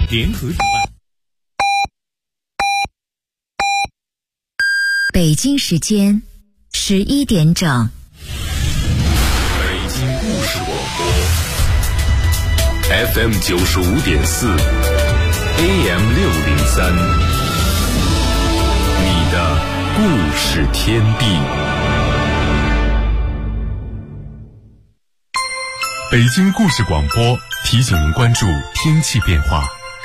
联合主办。 北京时间11点整。 北京故事广播 FM 95.4 AM 603，你的故事天地。北京故事广播提醒您关注天气变化。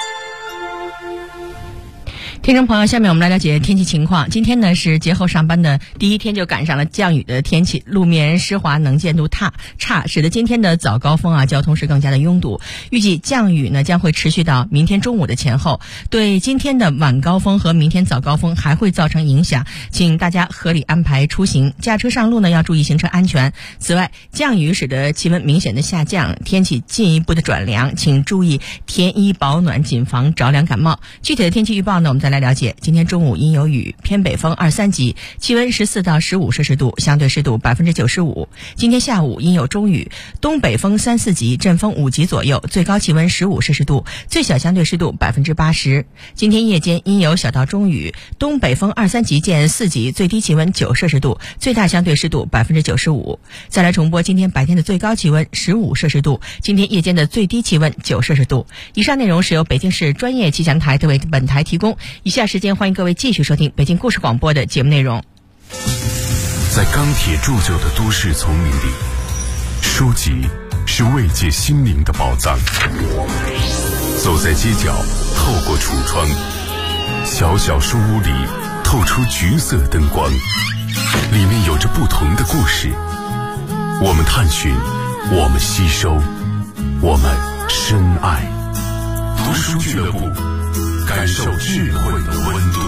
听众朋友，下面我们来了解天气情况。今天呢是节后上班的第一天，就赶上了降雨的天气，路面湿滑，能见度差，使得今天的早高峰交通是更加的拥堵。预计降雨呢将会持续到明天中午的前后，对今天的晚高峰和明天早高峰还会造成影响，请大家合理安排出行，驾车上路呢要注意行车安全。此外，降雨使得气温明显的下降，天气进一步的转凉，请注意添衣保暖，谨防着凉感冒。具体的天气预报呢，我们再来了解。今天中午阴有雨，偏北风2、3级，气温14到15摄氏度，相对湿度95%。今天下午阴有中雨，东北风3、4级，阵风5级左右，最高气温15摄氏度，最小相对湿度80%。今天夜间阴有小到中雨，东北风2、3级见4级，最低气温9摄氏度，最大相对湿度95%。再来重播今天白天的最高气温15摄氏度，今天夜间的最低气温9摄氏度。以上内容是由北京市专业气象台为本台提供。以下时间欢迎各位继续收听北京故事广播的节目内容。 在钢铁铸就的都市丛林里，书籍是慰藉心灵的宝藏。走在街角，透过橱窗，小小书屋里透出橘色灯光，里面有着不同的故事。我们探寻，我们吸收，我们深爱。读书俱乐部，感受智慧的温度。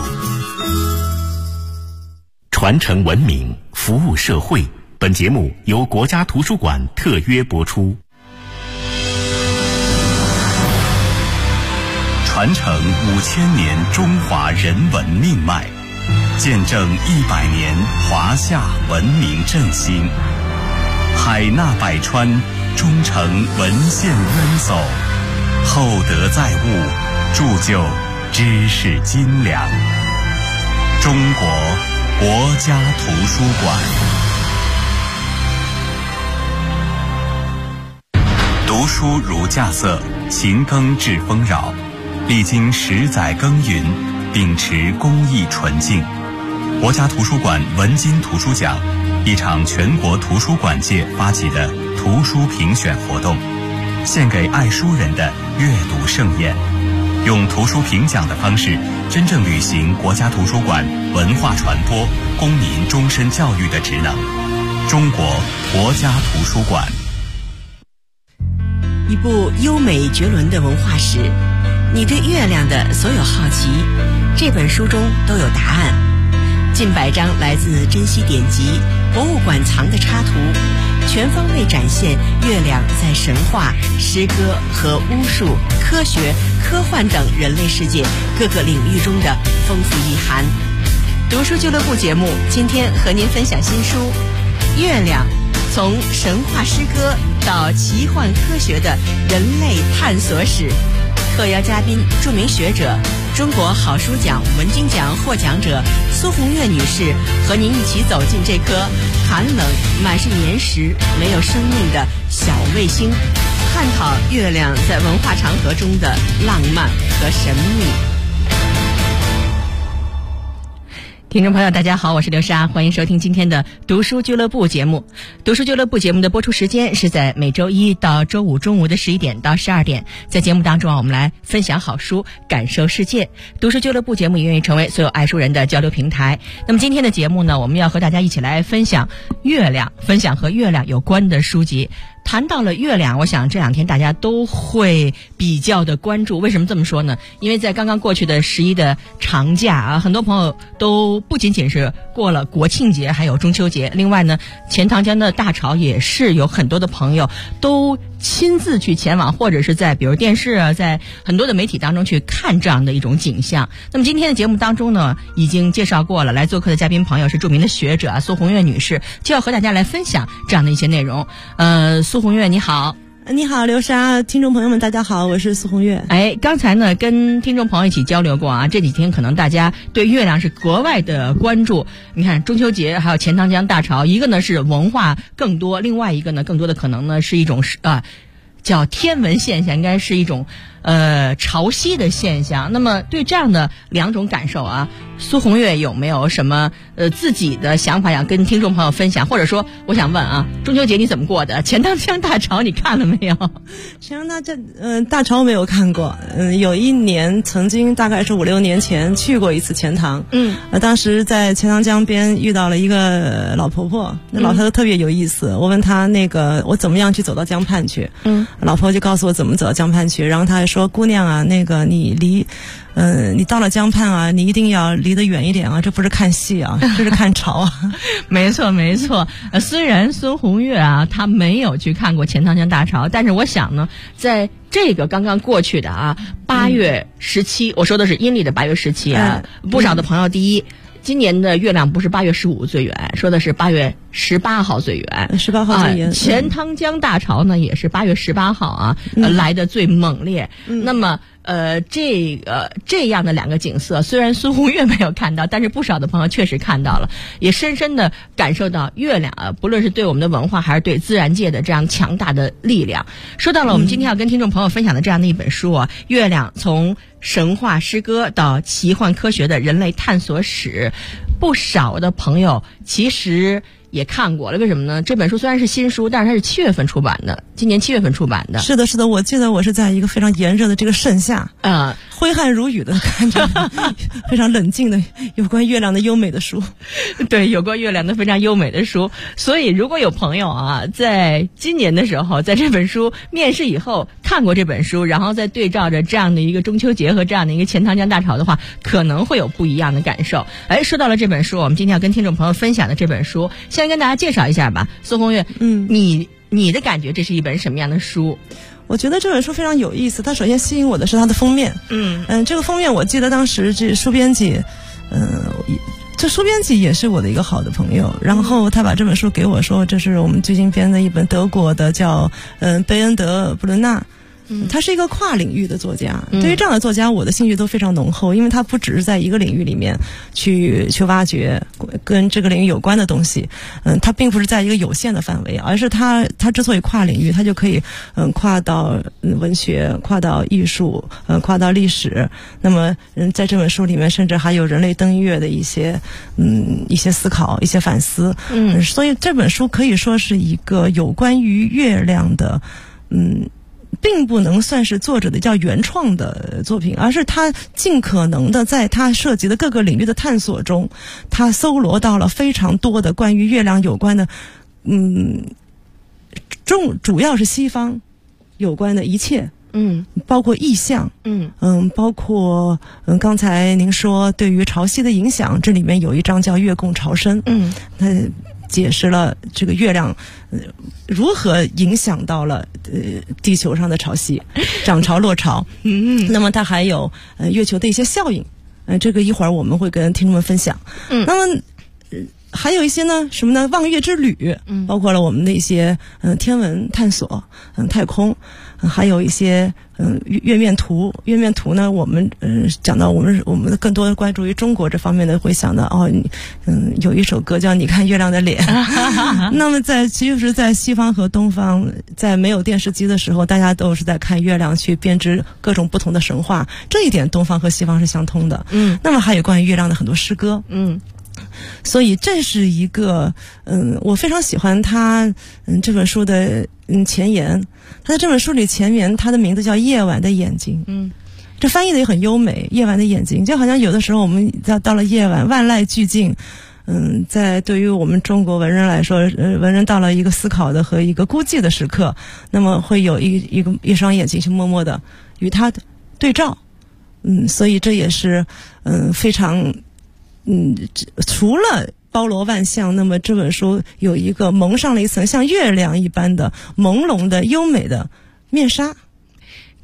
传承文明，服务社会。本节目由国家图书馆特约播出。传承5000年中华人文命脉，见证100年华夏文明振兴。海纳百川，忠诚文献渊薮，厚德载物，铸就知识精良。中国国家图书馆。读书如稼穑，勤耕致丰饶。历经10载耕耘，秉持公益纯净，国家图书馆文津图书奖，一场全国图书馆界发起的图书评选活动，献给爱书人的阅读盛宴。用图书评奖的方式，真正履行国家图书馆文化传播、公民终身教育的职能。中国国家图书馆。 一部优美绝伦的文化史，你对月亮的所有好奇，这本书中都有答案。近100张来自珍稀典籍、博物馆藏的插图，全方位展现月亮在神话、诗歌和巫术、科学、科幻等人类世界各个领域中的丰富意涵。读书俱乐部节目今天和您分享新书《月亮：从神话诗歌到奇幻科学的人类探索史》。特邀嘉宾著名学者、中国好书奖文津奖获奖者苏红月女士，和您一起走进这颗寒冷、满是岩石、没有生命的小卫星，探讨月亮在文化长河中的浪漫和神秘。 听众朋友大家好，我是刘莎，欢迎收听今天的读书俱乐部节目。读书俱乐部节目的播出时间是在每周一到周五中午的11点到12点。在节目当中我们来分享好书，感受世界。读书俱乐部节目也愿意成为所有爱书人的交流平台。那么今天的节目呢，我们要和大家一起来分享月亮，分享和月亮有关的书籍。谈到了月亮，我想这2天大家都会比较的关注。为什么这么说呢？因为在刚刚过去的11的长假很多朋友都不仅仅是过了国庆节，还有中秋节。另外呢，钱塘江的大潮也是有很多的朋友都亲自去前往，或者是在比如电视在很多的媒体当中去看这样的一种景象。那么今天的节目当中呢，已经介绍过了，来做客的嘉宾朋友是著名的学者苏红月女士，就要和大家来分享这样的一些内容。苏红月你好。 你好，刘莎，听众朋友们，大家好，我是苏红月。 刚才呢跟听众朋友一起交流过啊，这几天可能大家对月亮是格外的关注。你看中秋节还有钱塘江大潮，一个呢是文化更多，另外一个呢更多的可能呢是一种叫天文现象，应该是一种潮汐的现象。那么对这样的两种感受啊，苏红月有没有什么自己的想法想跟听众朋友分享？或者说我想问啊，中秋节你怎么过的？钱塘江大潮你看了没有？ 钱塘江大潮没有看过，有一年曾经大概是5、6年前去过一次钱塘，当时在钱塘江边遇到了一个老婆婆，那老太太特别有意思，我问她我怎么样去走到江畔去，老婆就告诉我怎么走到江畔去，然后她还说姑娘啊，你到了江畔啊，你一定要离得远一点啊，这不是看戏啊，这是看潮啊。 没错没错，虽然孙红月啊她没有去看过钱塘江大潮，但是我想呢，在这个刚刚过去的8月17，我说的是阴历的8月17啊，不少的朋友第一，今年的月亮不是8月15最远，说的是8月18号最远 ，18号最远。 钱塘江大潮呢也是8月18号啊，来的最猛烈。那么这样的两个景色，虽然孙红月没有看到，但是不少的朋友确实看到了，也深深的感受到月亮不论是对我们的文化还是对自然界的这样强大的力量。说到了我们今天要跟听众朋友分享的这样的一本书啊，月亮从神话诗歌到奇幻科学的人类探索史，不少的朋友其实也看过了。为什么呢？这本书虽然是新书，但是它是7月份出版的，今年7月份出版的。 是的，是的，我记得我是在一个非常炎热的这个盛夏，挥汗如雨的看着非常冷静的有关月亮的优美的书。 对，有关月亮的非常优美的书。所以如果有朋友在今年的时候在这本书面世以后看过这本书，然后再对照着这样的一个中秋节和这样的一个钱塘江大潮的话，可能会有不一样的感受。说到了这本书，我们今天要跟听众朋友分享的这本书，先跟大家介绍一下吧。苏红月，你的感觉这是一本什么样的书？ 我觉得这本书非常有意思，它首先吸引我的是它的封面。这个封面我记得当时这书编辑，这书编辑也是我的一个好的朋友，然后他把这本书给我说，这是我们最近编的一本德国的叫贝恩德布伦纳。他是一个跨领域的作家，对于这样的作家我的兴趣都非常浓厚，因为他不只是在一个领域里面去挖掘跟这个领域有关的东西，他并不是在一个有限的范围，而是他之所以跨领域，他就可以跨到文学，跨到艺术，跨到历史。那么在这本书里面甚至还有人类登月的一些思考，一些反思。所以这本书可以说是一个有关于月亮的并不能算是作者的叫原创的作品，而是他尽可能的在他涉及的各个领域的探索中，他搜罗到了非常多的关于月亮有关的主要是西方有关的一切，包括意象，包括刚才您说对于潮汐的影响，这里面有一章叫月供潮生，它解释了这个月亮如何影响到了地球上的潮汐，涨潮落潮。那么它还有月球的一些效应，这个一会儿我们会跟听众们分享。那么还有一些呢，什么呢？望月之旅，包括了我们的一些天文探索，太空，还有一些月面图。月面图呢，我们讲到我们更多的关注于中国这方面的，会想到有一首歌叫《你看月亮的脸》。那么其实在西方和东方，在没有电视机的时候，大家都是在看月亮去编织各种不同的神话，这一点东方和西方是相通的。那么还有关于月亮的很多诗歌。所以这是一个我非常喜欢他这本书的前言。他在这本书里前言，他的名字叫《夜晚的眼睛》。这翻译的也很优美，夜晚的眼睛，就好像有的时候我们到了夜晚，万籁俱静。在对于我们中国文人来说，文人到了一个思考的和一个孤寂的时刻，那么会有一双眼睛去默默的与他对照。所以这也是非常除了包罗万象，那么这本书有一个蒙上了一层像月亮一般的朦胧的优美的面纱。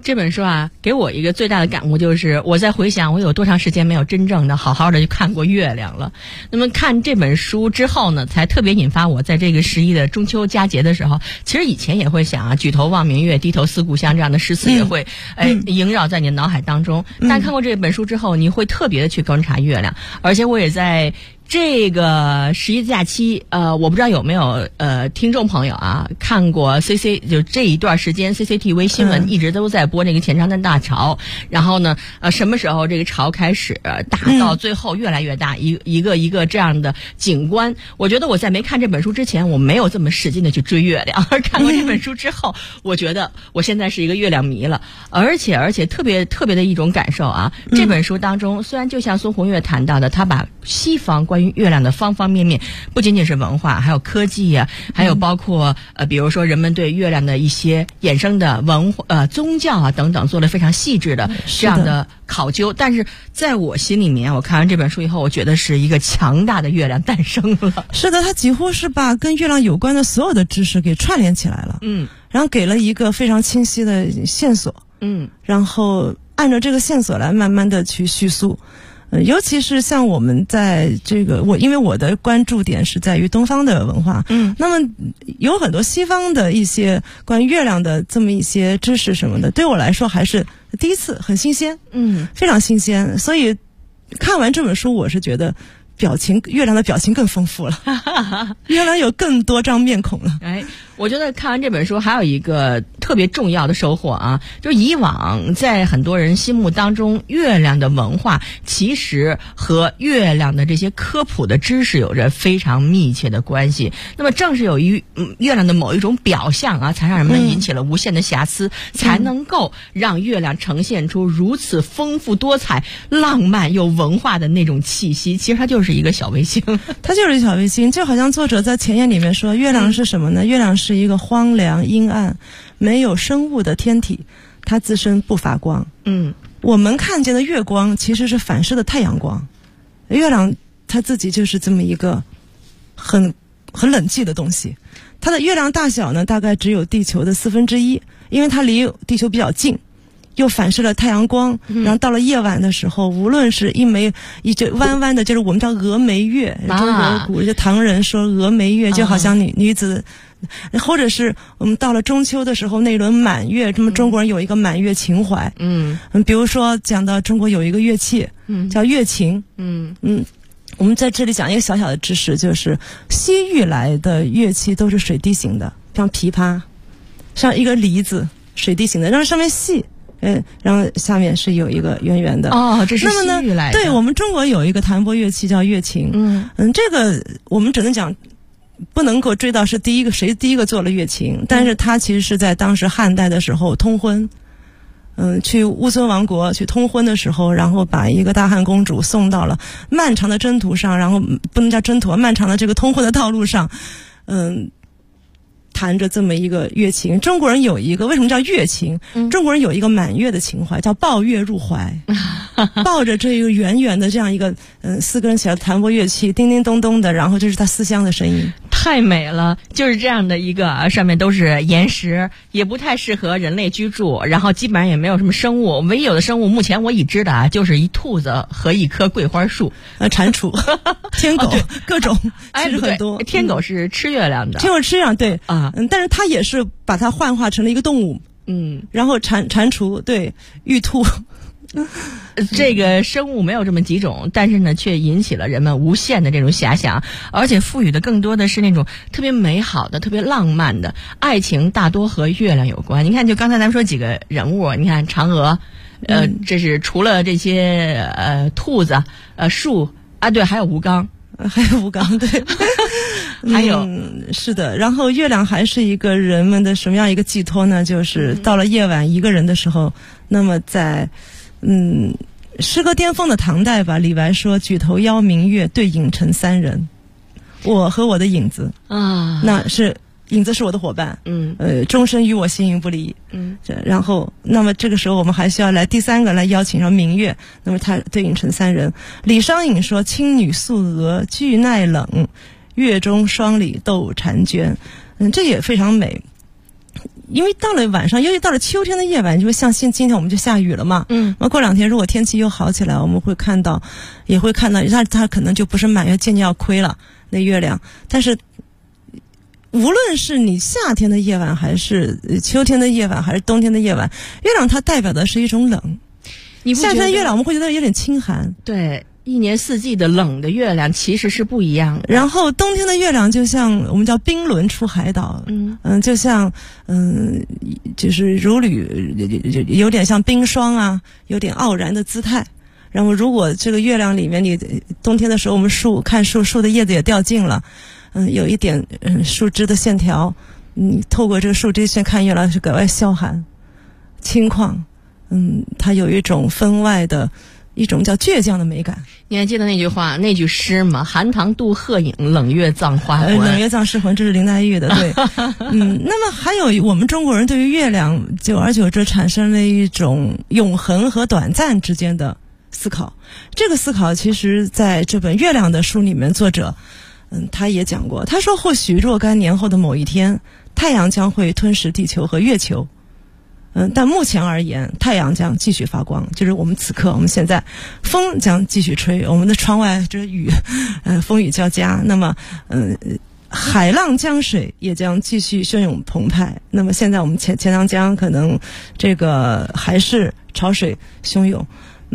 这本书啊，给我一个最大的感悟就是，我在回想我有多长时间没有真正的好好的去看过月亮了。那么看这本书之后呢，才特别引发我在这个11的中秋佳节的时候，其实以前也会想啊，举头望明月，低头思故乡这样的诗词也会萦绕在你的脑海当中。但看过这本书之后，你会特别的去观察月亮，而且我也在这个11假期，我不知道有没有听众朋友啊看过 就这一段时间 CCTV 新闻一直都在播那个钱塘江大潮，然后呢什么时候这个潮开始大到最后越来越大，一个这样的景观。我觉得我在没看这本书之前，我没有这么使劲的去追月亮，而看过这本书之后，我觉得我现在是一个月亮迷了，而且特别的一种感受啊。这本书当中虽然就像苏红月谈到的，他把西方关于月亮的方方面面，不仅仅是文化，还有科技啊，还有包括比如说人们对月亮的一些衍生的宗教啊等等，做了非常细致的这样的考究。但是在我心里面，我看完这本书以后，我觉得是一个强大的月亮诞生了。 是的，它几乎是把跟月亮有关的所有的知识给串联起来了。然后给了一个非常清晰的线索。然后按照这个线索来慢慢的去叙述。尤其是像我们在这个因为我的关注点是在于东方的文化，那么有很多西方的一些关于月亮的这么一些知识什么的，对我来说还是第一次，很新鲜，非常新鲜。所以看完这本书，我是觉得月亮的表情更丰富了，月亮有更多张面孔了。 我觉得看完这本书还有一个特别重要的收获啊，就是以往在很多人心目当中，月亮的文化其实和月亮的这些科普的知识有着非常密切的关系。那么正是由于月亮的某一种表象啊，才让人们引起了无限的遐思，才能够让月亮呈现出如此丰富多彩、浪漫又文化的那种气息。其实它就是一个小卫星， 它就是一个小卫星。就好像作者在前言里面说，月亮是什么呢？月亮是一个荒凉阴暗没有生物的天体，它自身不发光。我们看见的月光其实是反射的太阳光，月亮它自己就是这么一个很冷寂的东西。它的月亮大小呢，大概只有地球的1/4，因为它离地球比较近，又反射了太阳光，然后到了夜晚的时候，无论是一直弯弯的，就是我们叫峨眉月，中国古就唐人说峨眉月就好像女子，或者是我们到了中秋的时候那轮满月，这么中国人有一个满月情怀。比如说讲到中国有一个乐器叫月琴。我们在这里讲一个小小的知识，就是西域来的乐器都是水滴形的，像琵琶，像一个梨子，水滴形的，然后上面细，然后下面是有一个圆圆的。 这是西域来的。 对，我们中国有一个弹拨乐器叫乐琴。这个我们只能讲，不能够追到是谁第一个做了乐琴，但是它其实是在当时汉代的时候通婚。去乌孙王国去通婚的时候，然后把一个大汉公主送到了漫长的征途上，然后不能叫征途，漫长的这个通婚的道路上，弹着这么一个乐琴。中国人有一个，为什么叫乐琴？中国人有一个满月的情怀，叫抱月入怀，抱着这个圆圆的这样一个4根小弹拨乐器，叮叮咚咚的，然后就是他思乡的声音。 太美了，就是这样的一个上面都是岩石，也不太适合人类居住，然后基本上也没有什么生物，唯一有的生物目前我已知的啊，就是一兔子和一棵桂花树， 蟾蜍、天狗，各种，其实很多。 天狗是吃月亮的， 天狗吃月亮，对啊，但是它也是把它幻化成了一个动物，然后蟾蜍，对，玉兔。 这个生物没有这么几种，但是呢，却引起了人们无限的这种遐想，而且赋予的更多的是那种特别美好的、特别浪漫的爱情，大多和月亮有关。你看，就刚才咱们说几个人物，你看嫦娥，这是除了这些兔子、树啊，对，还有吴刚。对，还有是的。然后月亮还是一个人们的什么样一个寄托呢？就是到了夜晚一个人的时候，那么在诗歌巅峰的唐代吧，李白说：“举头邀明月，对影成三人。”我和我的影子啊，那是影子是我的伙伴，终身与我形影不离。然后，那么这个时候我们还需要来第三个来邀请上明月，那么他对影成三人。李商隐说：“青女素娥，俱耐冷，月中双鲤斗婵娟。”这也非常美。 因为到了晚上，尤其到了秋天的夜晚，就会像今天我们就下雨了嘛。那过2天如果天气又好起来，我们会看到，也会看到它可能就不是满月，渐渐要亏了那月亮。但是无论是你夏天的夜晚，还是秋天的夜晚，还是冬天的夜晚，月亮它代表的是一种冷。夏天的月亮我们会觉得有点清寒， 对，一年四季的冷的月亮其实是不一样的。 然后冬天的月亮就像我们叫冰轮出海岛，就像就是如履，有点像冰霜啊，有点傲然的姿态。然后如果这个月亮里面，你冬天的时候我们看树的叶子也掉尽了，有一点树枝的线条，透过这个树枝线看月亮是格外萧寒轻旷。它有一种分外的一种叫倔强的美感。 你还记得那句话那句诗吗？寒塘渡鹤影，冷月葬花魂。 冷月葬诗魂，这是林黛玉的。对。那么还有我们中国人对于月亮久而久之产生了一种永恒和短暂之间的思考。这个思考其实在这本月亮的书里面，作者他也讲过，他说或许若干年后的某一天，太阳将会吞噬地球和月球。但目前而言，太阳将继续发光，就是我们此刻，我们现在，风将继续吹，我们的窗外这雨，风雨交加。那么，海浪江水也将继续汹涌澎湃。那么现在我们钱塘江可能这个还是潮水汹涌，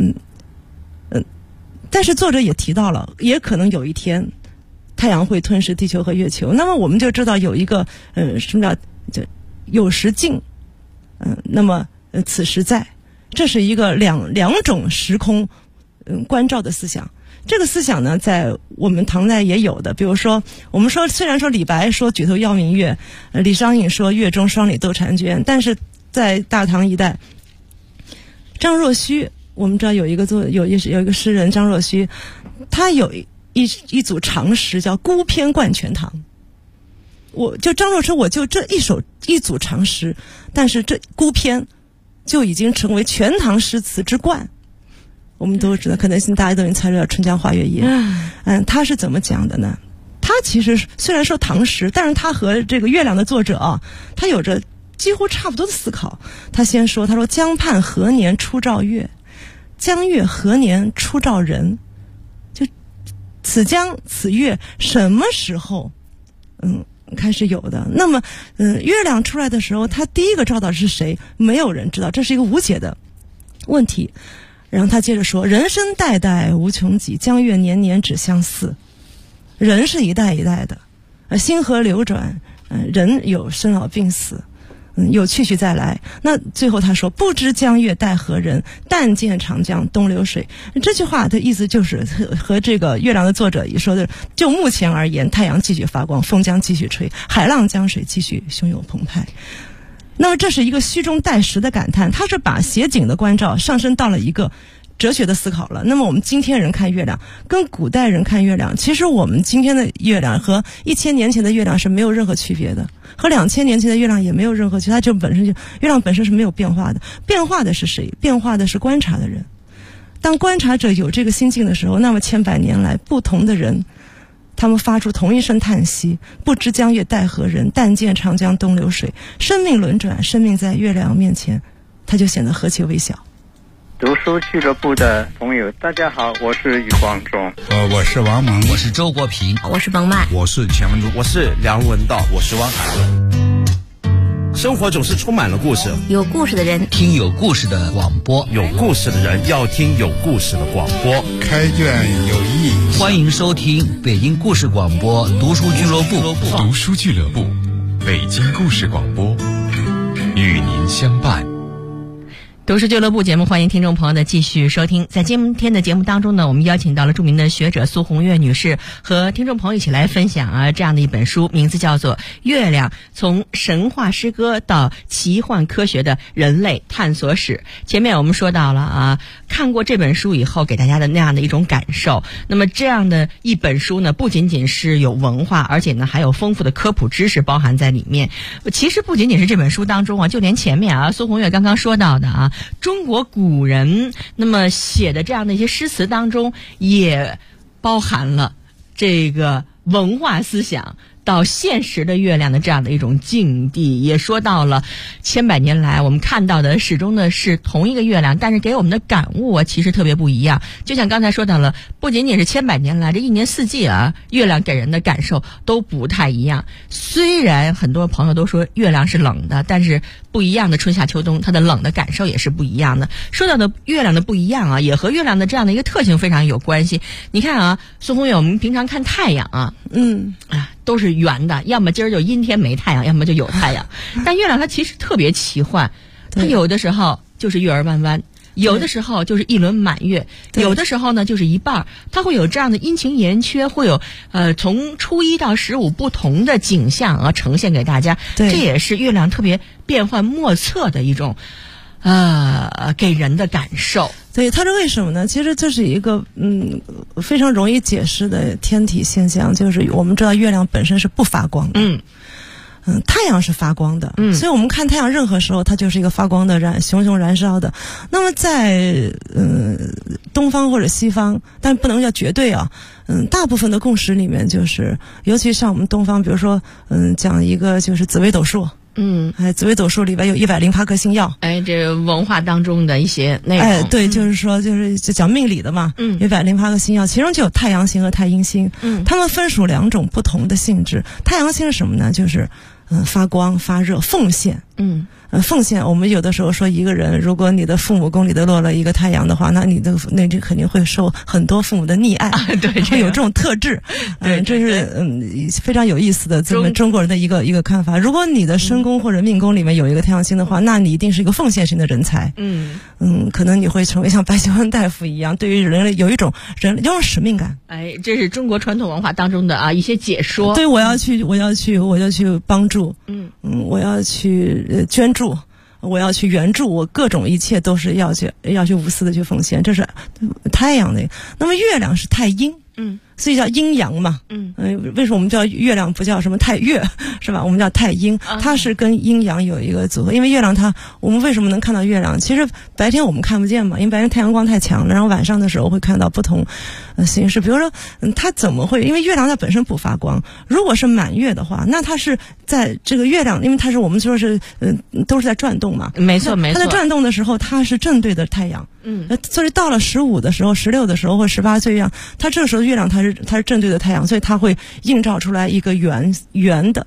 但是作者也提到了，也可能有一天，太阳会吞噬地球和月球。那么我们就知道有一个什么叫有时尽。那么此时在，这是一个两种时空关照的思想。这个思想呢，在我们唐代也有的。比如说，我们说虽然说李白说举头要明月，李商隐说月中双鲤斗婵娟，但是在大唐一代，张若虚，我们知道有一个诗人张若虚，他有一组长诗叫孤篇贯全唐。张若虚，我就这一组长诗，但是这孤篇就已经成为全唐诗词之冠。我们都知道，可能大家都已经猜出来《春江花月夜》。他是怎么讲的呢？他其实虽然说唐诗，但是他和这个月亮的作者啊，他有着几乎差不多的思考。他先说，他说江畔何年初照月，江月何年初照人？就此江此月什么时候开始有的？那么月亮出来的时候，它第一个照到是谁？没有人知道，这是一个无解的问题。然后他接着说，人生代代无穷几，江月年年只相似。人是一代一代的，星河流转，人有生老病死，有去去再来。那最后他说，不知江月待何人，但见长江东流水。这句话的意思就是和这个月亮的作者也说的，就目前而言，太阳继续发光，风将继续吹，海浪江水继续汹涌澎湃。那么这是一个虚中带实的感叹，他是把写景的关照上升到了一个哲学的思考了。那么我们今天人看月亮跟古代人看月亮，其实我们今天的月亮和1000年前的月亮是没有任何区别的，和2000年前的月亮也没有任何区别。它就月亮本身是没有变化的，变化的是谁？变化的是观察的人。当观察者有这个心境的时候，那么千百年来不同的人，他们发出同一声叹息，不知江月待何人，但见长江东流水。生命轮转，生命在月亮面前，它就显得何其微小。 读书俱乐部的朋友，大家好，我是余光中。 我是王蒙， 我是周国平， 我是彭曼， 我是钱文竹， 我是梁文道， 我是汪海伦。 生活总是充满了故事， 有故事的人听有故事的广播， 有故事的人要听有故事的广播。 开卷有益， 欢迎收听北京故事广播读书俱乐部。 读书俱乐部，北京故事广播，与您相伴。 读书俱乐部节目，欢迎听众朋友的继续收听。在今天的节目当中呢，我们邀请到了著名的学者苏红月女士，和听众朋友一起来分享这样的一本书，名字叫做《月亮：从神话诗歌到奇幻科学的人类探索史》。前面我们说到了看过这本书以后给大家的那样的一种感受。那么这样的一本书呢，不仅仅是有文化，而且呢还有丰富的科普知识包含在里面。其实不仅仅是这本书当中就连前面苏红月刚刚说到的中国古人那么写的这样的一些诗词当中，也包含了这个文化思想到现实的月亮的这样的一种境地，也说到了千百年来我们看到的始终呢是同一个月亮，但是给我们的感悟啊其实特别不一样。就像刚才说到了，不仅仅是千百年来，这一年四季啊，月亮给人的感受都不太一样。虽然很多朋友都说月亮是冷的，但是不一样的春夏秋冬，它的冷的感受也是不一样的。说到的月亮的不一样啊，也和月亮的这样的一个特性非常有关系。你看啊，宋红月，我们平常看太阳啊，都是圆的，要么今儿就阴天没太阳，要么就有太阳。但月亮它其实特别奇幻，它有的时候就是月儿弯弯，有的时候就是一轮满月，有的时候呢就是一半，它会有这样的阴晴圆缺，会有从初一到15不同的景象啊呈现给大家。这也是月亮特别变幻莫测的一种给人的感受。 对，它是为什么呢？其实这是一个非常容易解释的天体现象，就是我们知道月亮本身是不发光的。太阳是发光的，所以我们看太阳任何时候它就是一个发光的熊熊燃烧的。那么在东方或者西方，但不能叫绝对啊，大部分的共识里面就是，尤其像我们东方，比如说讲一个就是紫微斗数。紫微斗数里边有108颗星曜。 这文化当中的一些内容。 对，就是说，就讲命理的嘛。108颗星曜，其中就有太阳星和太阴星。它们分属2种不同的性质。太阳星是什么呢？就是发光、发热、奉献。奉献，我们有的时候说一个人，如果你的父母宫里头落了一个太阳的话，那你的这肯定会受很多父母的溺爱。对，会有这种特质。这是非常有意思的咱们中国人的一个看法。如果你的身宫或者命宫里面有一个太阳星的话，那你一定是一个奉献型的人才。可能你会成为像白求恩大夫一样，对于人类有一种使命感。 这是中国传统文化当中的一些解说。 对，我要去帮助。我要去捐助，我要去援助，我各种一切都是要去无私的去奉献，这是太阳的。那么月亮是太阴，所以叫阴阳嘛。为什么我们叫月亮不叫什么太月，是吧？我们叫太阴，它是跟阴阳有一个组合。因为月亮我们为什么能看到月亮？其实白天我们看不见嘛，因为白天太阳光太强了，然后晚上的时候会看到不同形式。比如说，它怎么会？因为月亮它本身不发光，如果是满月的话，那它是在这个月亮，因为它是我们说是都是在转动嘛。 没错。 它在转动的时候，它是正对着太阳。所以到了15的时候、16的时候或18岁样，它这个时候月亮它是正对着太阳，所以它会映照出来一个圆的，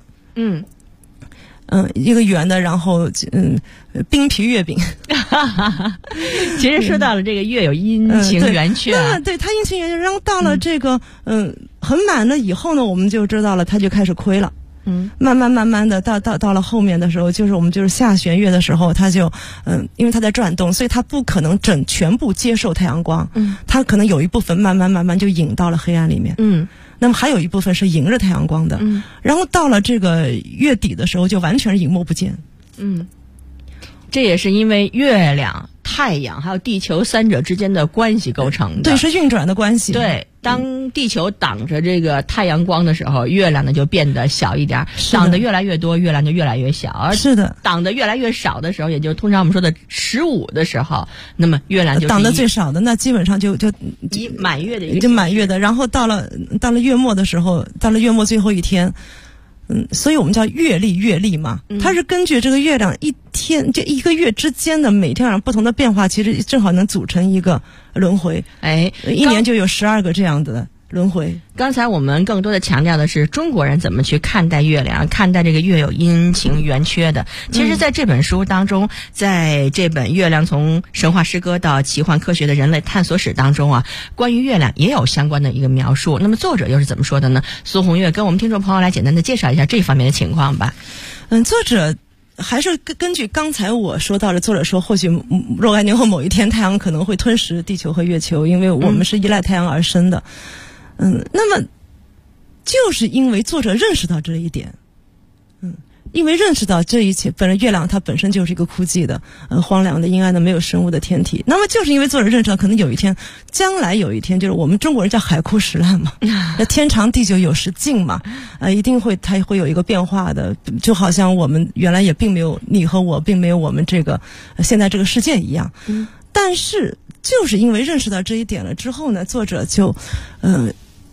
一个圆的，然后冰皮月饼。 其实说到了这个月有阴晴圆缺对，它阴晴圆缺，然后到了这个很满了以后呢，我们就知道了，它就开始亏了。慢慢的到了后面的时候，就是我们就是下弦月的时候，它就因为它在转动，所以它不可能全部接受太阳光。它可能有一部分慢慢就引到了黑暗里面。那么还有一部分是迎着太阳光的。然后到了这个月底的时候，就完全是隐没不见。 这也是因为月亮、太阳还有地球3者之间的关系构成的。 对，是运转的关系。 对，当地球挡着这个太阳光的时候，月亮呢就变得小一点，挡得越来越多，月亮就越来越小。 是的， 挡得越来越少的时候，也就是通常我们说的15的时候，那么月亮就是挡得最少的，那基本上就以满月的一个就满月的。然后到了月末的时候，到了月末最后一天。所以我们叫月历嘛，它是根据这个月亮一天这一个月之间的每天晚上不同的变化，其实正好能组成一个轮回。一年就有12个这样的轮回。 刚才我们更多的强调的是中国人怎么去看待月亮，看待这个月有阴晴圆缺的。其实在这本书当中，在这本《月亮从神话诗歌到奇幻科学的人类探索史》当中啊，关于月亮也有相关的一个描述。那么作者又是怎么说的呢？苏红月跟我们听众朋友来简单的介绍一下这方面的情况吧。 作者还是根据刚才我说到的，作者说或许若干年后某一天太阳可能会吞噬地球和月球，因为我们是依赖太阳而生的。那么就是因为作者认识到这一点，因为认识到这一切，本来月亮它本身就是一个枯寂的、荒凉的、阴暗的、没有生物的天体。那么就是因为作者认识到，可能有一天，将来有一天，就是我们中国人叫海枯石烂嘛，那天长地久有时尽嘛，一定它会有一个变化的，就好像我们原来也并没有你和我，并没有我们这个现在这个世界一样。但是就是因为认识到这一点了之后呢，作者就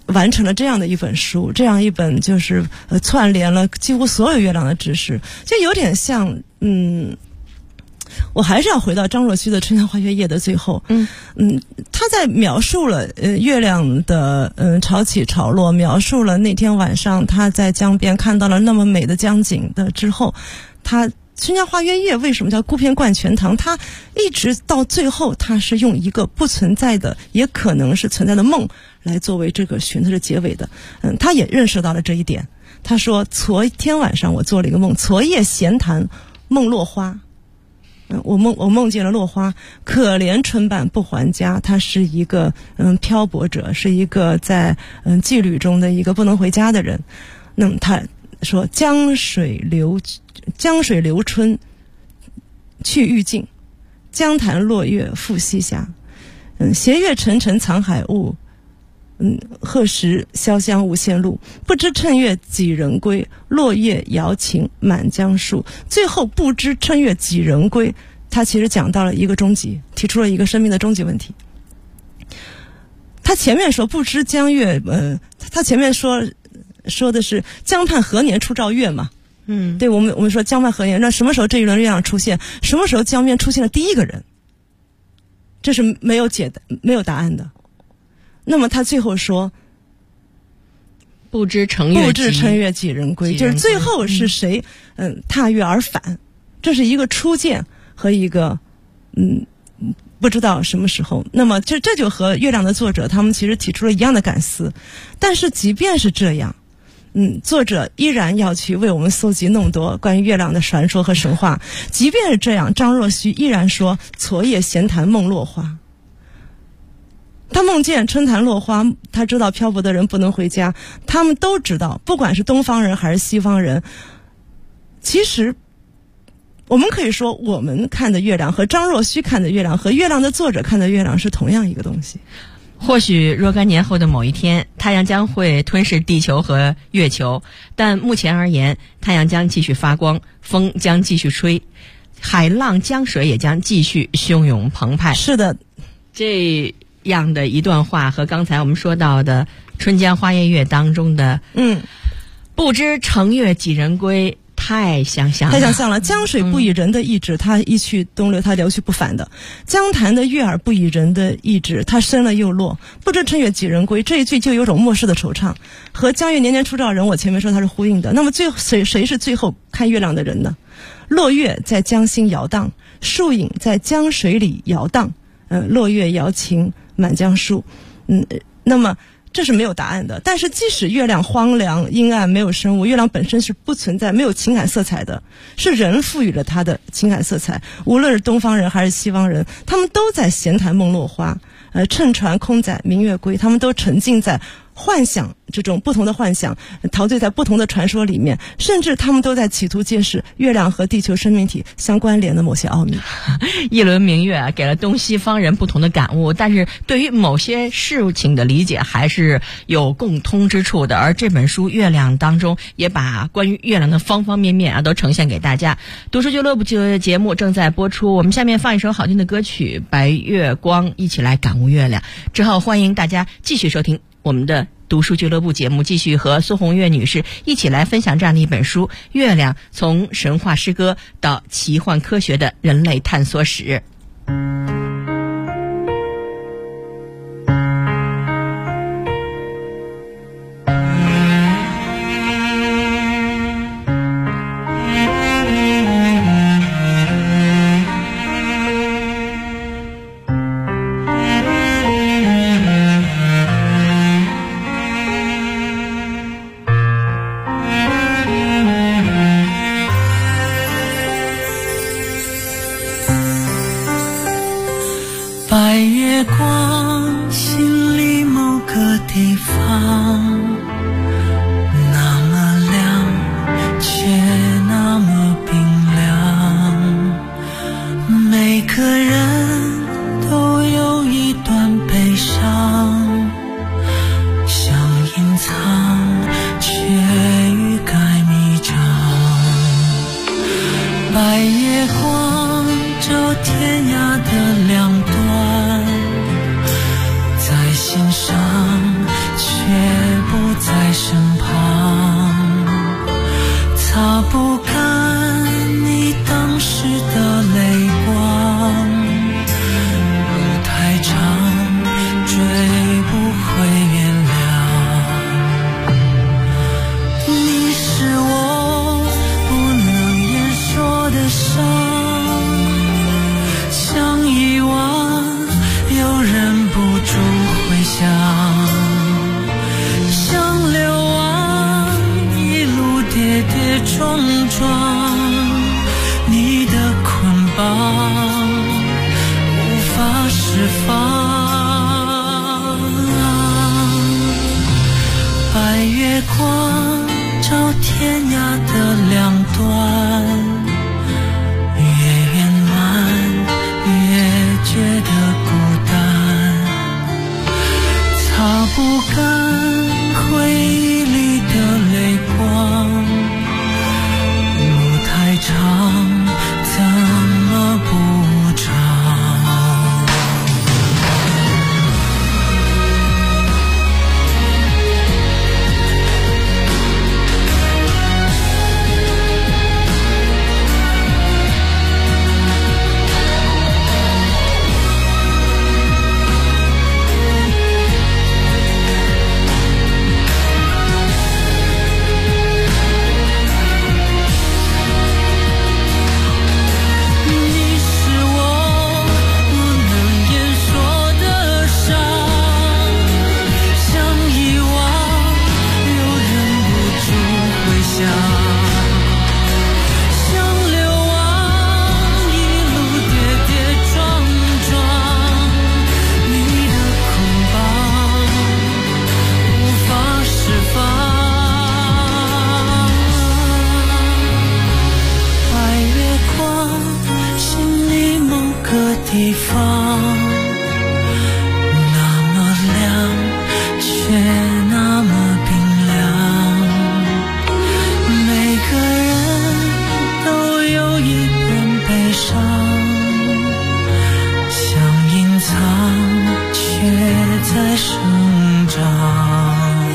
完成了这样的一本书，这样一本就是串联了几乎所有月亮的知识，就有点像我还是要回到张若虚的《春江花月夜》的最后，他在描述了月亮的潮起潮落，描述了那天晚上他在江边看到了那么美的江景的之后，他《春江花月夜》为什么叫孤篇贯全唐？他一直到最后，他是用一个不存在的，也可能是存在的梦来作为这个寻的结尾的。他也认识到了这一点。他说：“昨天晚上我做了一个梦，昨夜闲谈梦落花。我梦见了落花，可怜春半不还家。他是一个漂泊者，是一个在羁旅中的一个不能回家的人。那么他说：江水流春去欲尽，江潭落月复西霞。斜月沉沉藏海雾，何时潇湘无限路？不知趁月几人归，落叶摇情满江树。最后不知趁月几人归，他其实讲到了一个终极，提出了一个生命的终极问题。他前面说不知江月，他前面说的是江畔何年初照月嘛？对，我们说江畔何年，那什么时候这一轮月亮出现？什么时候江边出现了第一个人？这是没有答案的。那么他最后说， 不知乘月几人归，就是最后是谁踏月而返，这是一个初见和一个不知道什么时候。那么这就和月亮的作者他们其实提出了一样的感思。但是即便是这样，作者依然要去为我们搜集那么多关于月亮的传说和神话。即便是这样，张若虚依然说昨夜闲谈梦落花。他梦见春潭落花，他知道漂泊的人不能回家，他们都知道，不管是东方人还是西方人，其实我们可以说，我们看的月亮和张若虚看的月亮和月亮的作者看的月亮是同样一个东西。 或许若干年后的某一天，太阳将会吞噬地球和月球，但目前而言，太阳将继续发光，风将继续吹，海浪江水也将继续汹涌澎湃。 是的， 这样的一段话和刚才我们说到的《春江花月夜》当中的不知乘月几人归，太相像了。 江水不以人的意志，它一去东流，它流去不返的。江潭的月儿不以人的意志，它升了又落。不知趁月几人归，这一句就有种末世的惆怅，和江月年年初照人，我前面说它是呼应的。那么谁是最后看月亮的人呢？落月在江心摇荡，树影在江水里摇荡。落月摇情满江树。那么这是没有答案的。但是即使月亮荒凉阴暗没有生物，月亮本身是不存在没有情感色彩的，是人赋予了它的情感色彩。无论是东方人还是西方人，他们都在闲谈梦落花，乘船空载明月归，他们都沉浸在幻想这种不同的幻想，陶醉在不同的传说里面，甚至他们都在企图揭示月亮和地球生命体相关联的某些奥秘。 一轮明月给了东西方人不同的感悟，但是对于某些事情的理解还是有共通之处的。而这本书《月亮》当中也把关于月亮的方方面面都呈现给大家。读书俱乐部节目正在播出，我们下面放一首好听的歌曲《白月光》，一起来感悟月亮。之后欢迎大家继续收听我们的读书俱乐部节目，继续和苏红月女士一起来分享这样的一本书《月亮：从神话诗歌到奇幻科学的人类探索史》。 白月光，心里某个地方，那么亮，却那么冰凉。每个人都有一段悲伤，想隐藏，却欲盖弥彰。白月光照天涯的两端，在心上却身旁，擦不干你当时的泪光，路太长，追不回原谅。你是我不能言说的伤，想遗忘又忍不住回想，像流亡一路跌跌撞撞，你的捆绑无法释放。白月光照天涯的两端，越圆满越觉得孤单，擦不干回忆里的泪光，路太长怎么不长。地方那么亮，却那么冰凉。每个人都有一段悲伤，想隐藏，却在生长。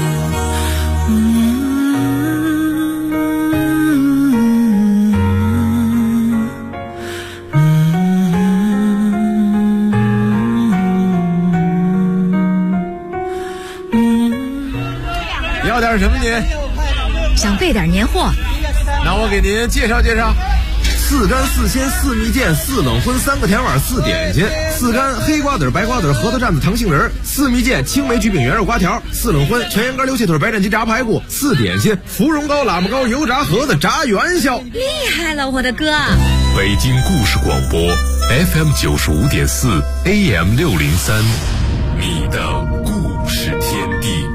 要点什么您？ 想备点年货。 那我给您介绍介绍。4干4鲜4蜜饯4冷荤3个甜碗4点心，4干黑瓜子白瓜子核桃蘸子糖杏仁，4蜜饯青梅焗饼圆肉瓜条，4冷荤全羊肝溜切腿白斩鸡炸排骨，4点心芙蓉糕喇嘛糕油炸盒子炸元宵。 厉害了，我的哥！ 北京故事广播 FM 95.4 AM 603，你的故事天地。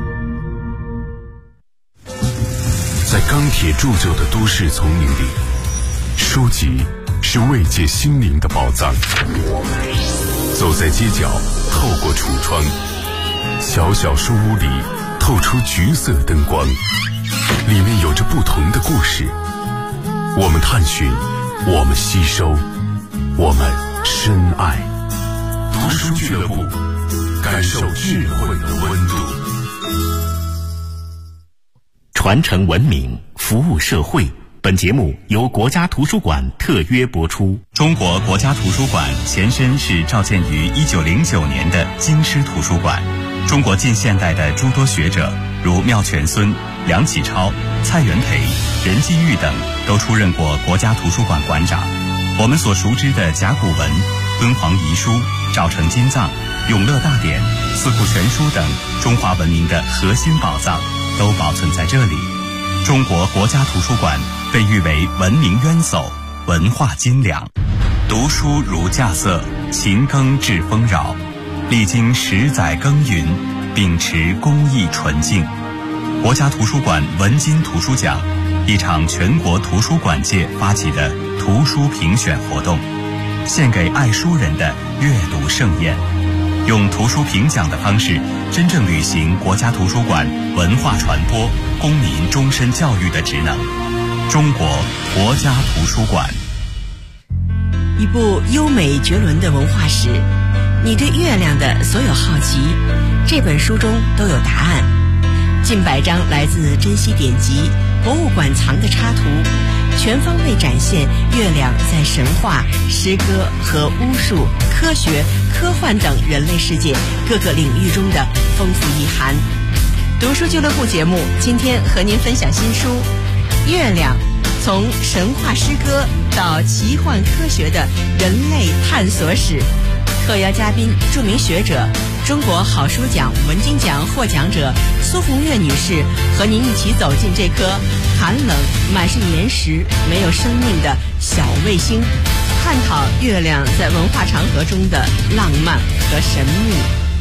在钢铁铸就的都市丛林里，书籍是慰藉心灵的宝藏。走在街角，透过橱窗，小小书屋里透出橘色灯光，里面有着不同的故事。我们探寻，我们吸收，我们深爱。读书俱乐部，感受智慧的温度。 传承文明，服务社会。本节目由国家图书馆特约播出。中国国家图书馆前身是召建于1909年的京师图书馆。中国近现代的诸多学者，如妙泉孙、梁启超、蔡元培、任继玉等，都出任过国家图书馆馆长。我们所熟知的甲骨文、敦煌遗书、赵城金藏、永乐大典、四库全书等中华文明的核心宝藏，都保存在这里。中国国家图书馆被誉为文明渊薮、文化金粮。读书如稼穑，勤耕致丰饶。历经10载耕耘，秉持公益纯净。国家图书馆文津图书奖，一场全国图书馆界发起的图书评选活动，献给爱书人的阅读盛宴。用图书评奖的方式，真正履行国家图书馆文化传播、公民终身教育的职能。中国国家图书馆。 一部优美绝伦的文化史，你对月亮的所有好奇，这本书中都有答案。 近百张来自珍稀典籍、博物馆藏的插图，全方位展现月亮在神话、诗歌和巫术、科学、科幻等人类世界各个领域中的丰富意涵。读书俱乐部节目今天和您分享新书《月亮：从神话诗歌到奇幻科学的人类探索史》，特邀嘉宾著名学者、中国好书奖、文津奖获奖者苏红月女士，和您一起走进这颗寒冷、满是岩石、没有生命的小卫星，探讨月亮在文化长河中的浪漫和神秘。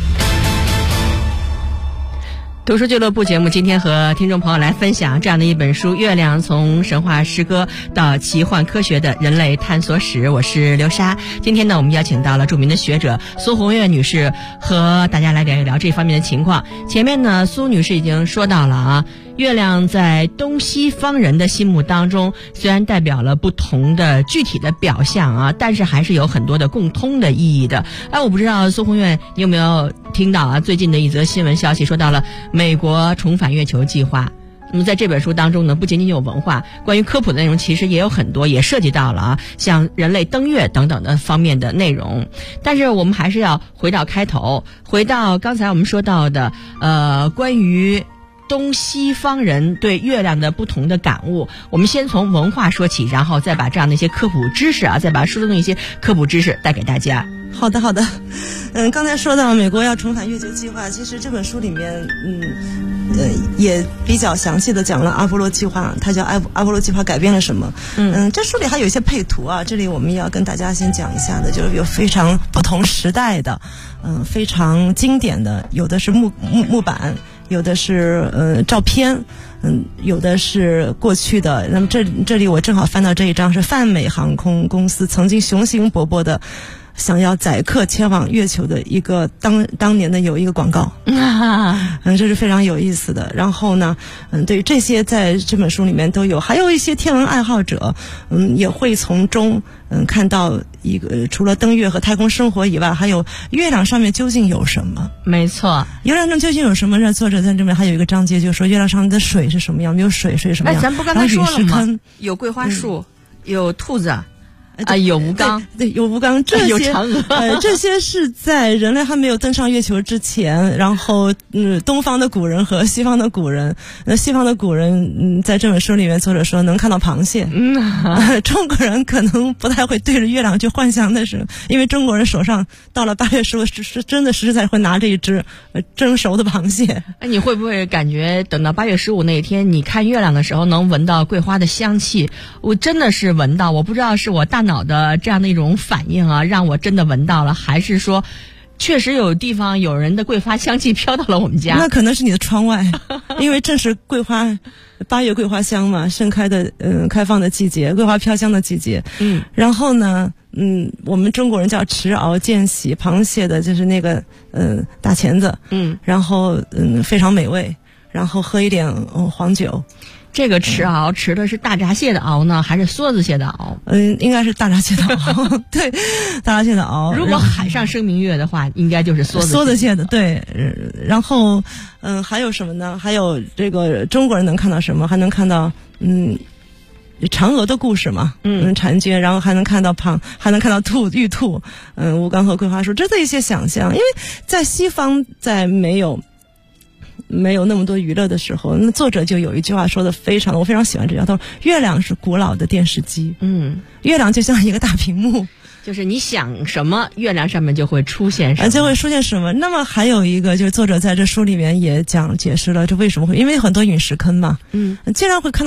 读书俱乐部节目今天和听众朋友来分享这样的一本书《月亮：从神话诗歌到奇幻科学的人类探索史》，我是刘莎。今天呢，我们邀请到了著名的学者苏红月女士，和大家来聊一聊这方面的情况。前面呢，苏女士已经说到了啊，月亮在东西方人的心目当中，虽然代表了不同的具体的表象啊，但是还是有很多的共通的意义的。我不知道苏红月你有没有听到啊？最近的一则新闻消息说到了美国重返月球计划。那么在这本书当中呢，不仅仅有文化，关于科普的内容其实也有很多，也涉及到了啊，像人类登月等等的方面的内容。但是我们还是要回到开头，回到刚才我们说到的关于东西方人对月亮的不同的感悟。我们先从文化说起，然后再把这样的一些科普知识啊，再把书中的一些科普知识带给大家。 好的。刚才说到美国要重返月球计划，其实这本书里面也比较详细的讲了阿波罗计划，它叫阿波罗计划改变了什么。这书里还有一些配图啊，这里我们要跟大家先讲一下的，就是有非常不同时代的非常经典的，有的是木板，有的是照片，有的是过去的。那么这里我正好翻到这一张，是泛美航空公司曾经雄心勃勃的想要载客前往月球的一个当年的有一个广告，这是非常有意思的。然后呢，对这些在这本书里面都有，还有一些天文爱好者，也会从中看到一个除了登月和太空生活以外，还有月亮上面究竟有什么？ 没错， 月亮上究竟有什么？作者在这边还有一个章节，就说月亮上的水是什么样，没有水是什么样。 咱不刚才说了吗？有桂花树，有兔子。有吴刚， 对，有吴刚，这些有嫦娥， 这些是在人类还没有登上月球之前，然后东方的古人和西方的古人，西方的古人在这本书里面作者说能看到螃蟹，中国人可能不太会对着月亮去幻想的是，因为中国人手上到了8月15是真的实在会拿着一只蒸熟的螃蟹。 你会不会感觉等到8月15那一天，你看月亮的时候能闻到桂花的香气？我真的是闻到，我不知道是我大脑的这样的一种反应啊，让我真的闻到了，还是说确实有地方有人的桂花香气飘到了我们家？ 那可能是你的窗外，因为正是桂花8月桂花香嘛，盛开的开放的季节，桂花飘香的季节。然后呢我们中国人叫池熬见喜，螃蟹的就是那个大钳子，然后非常美味，然后喝一点黄酒。 这个池熬吃的是大闸蟹的熬呢，还是梭子蟹的熬？ 应该是大闸蟹的熬。对，大闸蟹的熬。 如果海上生明月的话，应该就是梭子蟹的。对，然后还有什么呢？还有这个中国人能看到什么？还能看到嫦娥的故事嘛，婵娟，然后还能看到玉兔，吴刚和桂花树，这是一些想象。因为在西方，在没有那么多娱乐的时候，那作者就有一句话说的我非常喜欢这句话，他说月亮是古老的电视机，月亮就像一个大屏幕， 就是你想什么，月亮上面就会出现什么， 就会出现什么。那么还有一个就是作者在这书里面也解释了这为什么会，因为很多陨石坑嘛，既然会看到